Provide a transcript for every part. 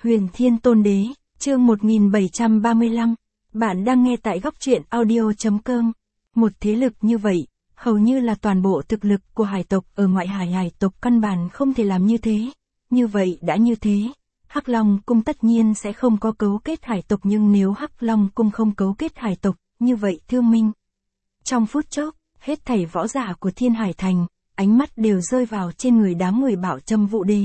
Huyền Thiên Tôn Đế, chương 1735. Bạn đang nghe tại góc truyện audio.com. Một thế lực như vậy, hầu như là toàn bộ thực lực của hải tộc ở ngoại hải. Hải tộc căn bản không thể làm như thế. Như vậy đã như thế, Hắc Long Cung tất nhiên sẽ không có cấu kết hải tộc, nhưng nếu Hắc Long Cung không cấu kết hải tộc, như vậy Thương Minh. Trong phút chốc, hết thảy võ giả của Thiên Hải Thành, ánh mắt đều rơi vào trên người đám người Bảo Châm Vũ Đế.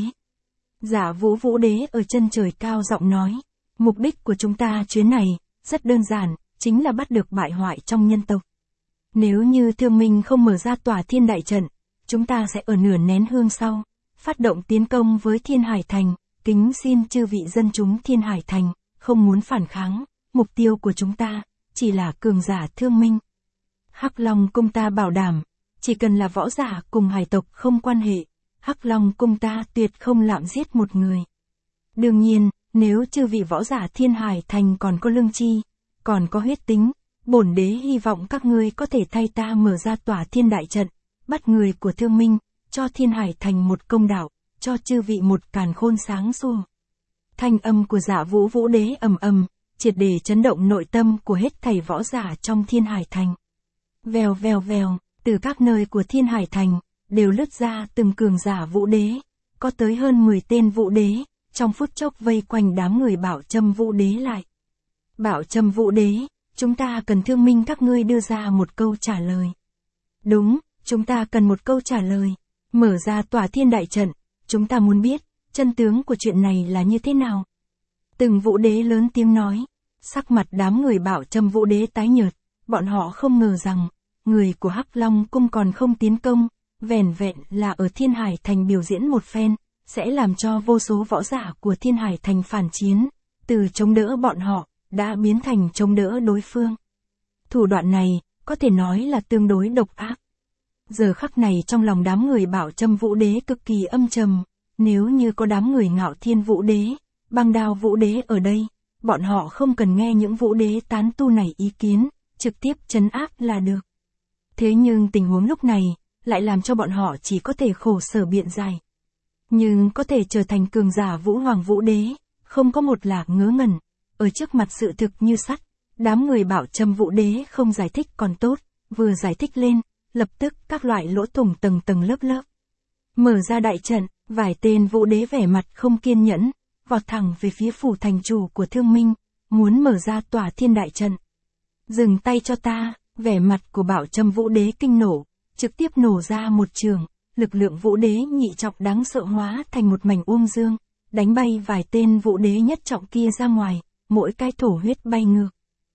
Giả Vũ Vũ Đế ở chân trời cao giọng nói, mục đích của chúng ta chuyến này, rất đơn giản, chính là bắt được bại hoại trong nhân tộc. Nếu như Thương Minh không mở ra tòa thiên đại trận, chúng ta sẽ ở nửa nén hương sau, phát động tiến công với Thiên Hải Thành, kính xin chư vị dân chúng Thiên Hải Thành, không muốn phản kháng, mục tiêu của chúng ta, chỉ là cường giả Thương Minh. Hắc Long Cung ta bảo đảm, chỉ cần là võ giả cùng hải tộc không quan hệ, Hắc Long Cung ta tuyệt không lạm giết một người. Đương nhiên, nếu chư vị võ giả Thiên Hải Thành còn có lương chi, còn có huyết tính, bổn đế hy vọng các ngươi có thể thay ta mở ra tòa thiên đại trận, bắt người của Thương Minh, cho Thiên Hải Thành một công đạo, cho chư vị một càn khôn sáng sủa. Thanh âm của Giả Vũ Vũ Đế ầm ầm, triệt để chấn động nội tâm của hết thảy võ giả trong Thiên Hải Thành. Vèo vèo vèo, từ các nơi của Thiên Hải Thành, đều lướt ra từng cường giả Vũ Đế, có tới hơn 10 tên Vũ Đế, trong phút chốc vây quanh đám người Bảo Châm Vũ Đế lại. Bảo Châm Vũ Đế, chúng ta cần Thương Minh các ngươi đưa ra một câu trả lời. Đúng, chúng ta cần một câu trả lời. Mở ra tòa thiên đại trận, chúng ta muốn biết, chân tướng của chuyện này là như thế nào. Từng Vũ Đế lớn tiếng nói, sắc mặt đám người Bảo Châm Vũ Đế tái nhợt, bọn họ không ngờ rằng, người của Hắc Long Cung còn không tiến công, vẻn vẹn là ở Thiên Hải Thành biểu diễn một phen, sẽ làm cho vô số võ giả của Thiên Hải Thành phản chiến, từ chống đỡ bọn họ, đã biến thành chống đỡ đối phương. Thủ đoạn này, có thể nói là tương đối độc ác. Giờ khắc này trong lòng đám người Bảo Châm Vũ Đế cực kỳ âm trầm, nếu như có đám người Ngạo Thiên Vũ Đế, Băng Đao Vũ Đế ở đây, bọn họ không cần nghe những Vũ Đế tán tu này ý kiến, trực tiếp trấn áp là được. Thế nhưng tình huống lúc này, lại làm cho bọn họ chỉ có thể khổ sở biện giải. Nhưng có thể trở thành cường giả Vũ Hoàng Vũ Đế, không có một là ngớ ngẩn, ở trước mặt sự thực như sắt, đám người Bảo Châm Vũ Đế không giải thích còn tốt, vừa giải thích lên, lập tức các loại lỗ thủng tầng tầng lớp lớp. Mở ra đại trận, vài tên Vũ Đế vẻ mặt không kiên nhẫn, vọt thẳng về phía phủ thành chủ của Thương Minh, muốn mở ra tòa thiên đại trận. Dừng tay cho ta, vẻ mặt của Bảo Châm Vũ Đế kinh nổ, trực tiếp nổ ra một trường, lực lượng Vũ Đế nhị trọng đáng sợ hóa thành một mảnh uông dương, đánh bay vài tên Vũ Đế nhất trọng kia ra ngoài, mỗi cái thổ huyết bay ngược.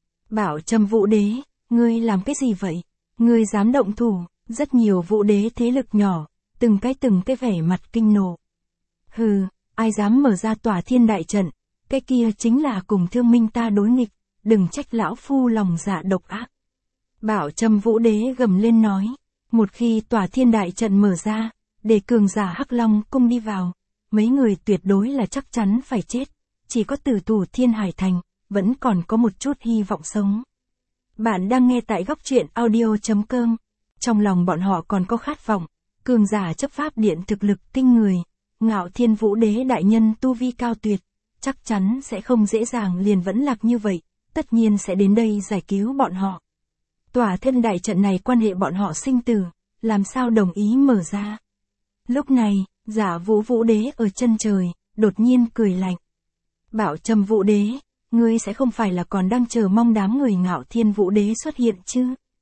Bảo Châm Vũ Đế, ngươi làm cái gì vậy? Ngươi dám động thủ? Rất nhiều Vũ Đế thế lực nhỏ, từng cái vẻ mặt kinh nộ. Hừ, ai dám mở ra tòa thiên đại trận, cái kia chính là cùng Thương Minh ta đối nghịch, đừng trách lão phu lòng dạ độc ác. Bảo Châm Vũ Đế gầm lên nói, một khi tòa thiên đại trận mở ra, để cường giả Hắc Long Cung đi vào, mấy người tuyệt đối là chắc chắn phải chết, chỉ có tử thủ Thiên Hải Thành, vẫn còn có một chút hy vọng sống. Bạn đang nghe tại góc truyện audio.com, trong lòng bọn họ còn có khát vọng, cường giả chấp pháp điện thực lực kinh người, Ngạo Thiên Vũ Đế đại nhân tu vi cao tuyệt, chắc chắn sẽ không dễ dàng liền vẫn lạc như vậy, tất nhiên sẽ đến đây giải cứu bọn họ. Tòa thiên đại trận này quan hệ bọn họ sinh tử, làm sao đồng ý mở ra. Lúc này, Giả Vũ Vũ Đế ở chân trời, đột nhiên cười lạnh. Bảo Châm Vũ Đế, ngươi sẽ không phải là còn đang chờ mong đám người Ngạo Thiên Vũ Đế xuất hiện chứ?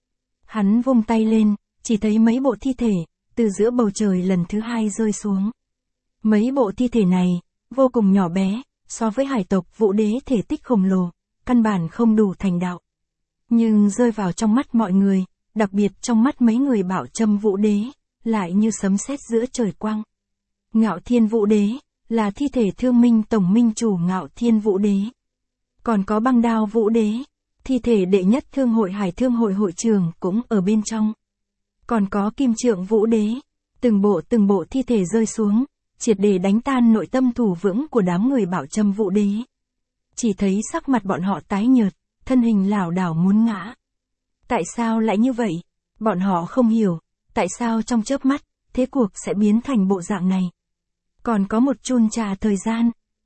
Hắn vung tay lên, chỉ thấy mấy bộ thi thể, từ giữa bầu trời lần thứ hai rơi xuống. Mấy bộ thi thể này, vô cùng nhỏ bé, so với hải tộc Vũ Đế thể tích khổng lồ, căn bản không đủ thành đạo. Nhưng rơi vào trong mắt mọi người, đặc biệt trong mắt mấy người Bảo Châm Vũ Đế, lại như sấm sét giữa trời quang. Ngạo Thiên Vũ Đế, là thi thể Thương Minh Tổng Minh chủ Ngạo Thiên Vũ Đế. Còn có Băng Đao Vũ Đế, thi thể đệ nhất Thương hội Hải Thương hội hội trưởng cũng ở bên trong. Còn có Kim Trượng Vũ Đế, từng bộ thi thể rơi xuống, triệt để đánh tan nội tâm thủ vững của đám người Bảo Châm Vũ Đế. Chỉ thấy sắc mặt bọn họ tái nhợt, thân hình lảo đảo muốn ngã. Tại sao lại như vậy? Bọn họ không hiểu, tại sao trong chớp mắt, thế cuộc sẽ biến thành bộ dạng này. Còn có một chun trà thời gian,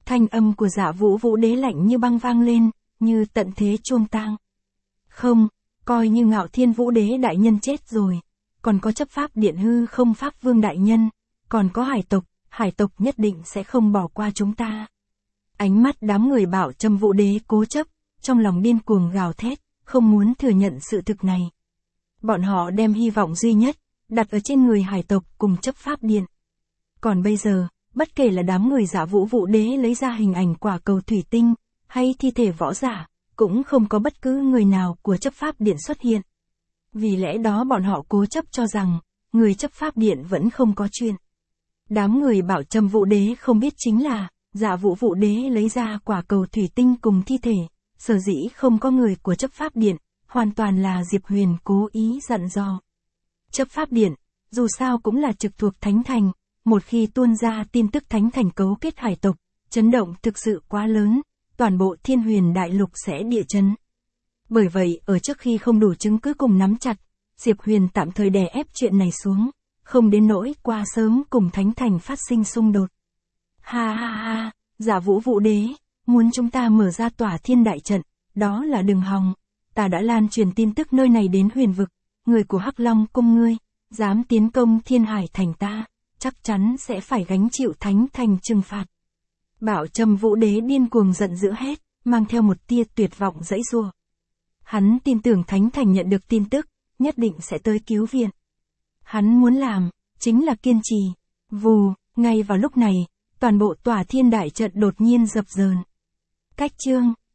Thanh âm của Dạ Vũ Vũ Đế lạnh như băng vang lên, như tận thế chuông tang. Không, coi như Ngạo Thiên Vũ Đế đại nhân chết rồi, còn có chấp pháp điện hư không pháp vương đại nhân, còn có hải tộc nhất định sẽ không bỏ qua chúng ta. Ánh mắt đám người Bảo Trâm Vũ Đế cố chấp, trong lòng điên cuồng gào thét, không muốn thừa nhận sự thực này. Bọn họ đem hy vọng duy nhất, đặt ở trên người hải tộc cùng chấp pháp điện. Còn bây giờ, bất kể là đám người Dạ Vũ Vũ Đế lấy ra hình ảnh quả cầu thủy tinh, hay thi thể võ giả, cũng không có bất cứ người nào của chấp pháp điện xuất hiện. Vì lẽ đó bọn họ cố chấp cho rằng, người chấp pháp điện vẫn không có chuyện. Đám người Bảo Trâm Vũ Đế không biết chính là, Dạ Vũ Vũ Đế lấy ra quả cầu thủy tinh cùng thi thể, sở dĩ không có người của chấp pháp điện, hoàn toàn là Diệp Huyền cố ý dặn dò. Chấp pháp điện, dù sao cũng là trực thuộc Thánh Thành, một khi tuôn ra tin tức Thánh Thành cấu kết hải tộc, chấn động thực sự quá lớn, toàn bộ Thiên Huyền Đại Lục sẽ địa chấn. Bởi vậy, ở trước khi không đủ chứng cứ cùng nắm chặt, Diệp Huyền tạm thời đè ép chuyện này xuống, không đến nỗi qua sớm cùng Thánh Thành phát sinh xung đột. Ha ha ha, Dạ Vũ Vũ Đế, muốn chúng ta mở ra tỏa thiên đại trận, đó là đừng hòng. Ta đã lan truyền tin tức nơi này đến huyền vực, người của Hắc Long cung ngươi, dám tiến công Thiên Hải thành ta, chắc chắn sẽ phải gánh chịu Thánh Thành trừng phạt. Bảo Trâm Vũ Đế điên cuồng giận dữ hết, mang theo một tia tuyệt vọng giãy giụa. Hắn tin tưởng Thánh Thành nhận được tin tức, nhất định sẽ tới cứu viện. Hắn muốn làm, chính là kiên trì. Vù, ngay vào lúc này, toàn bộ tỏa thiên đại trận đột nhiên dập dờn. Cách chương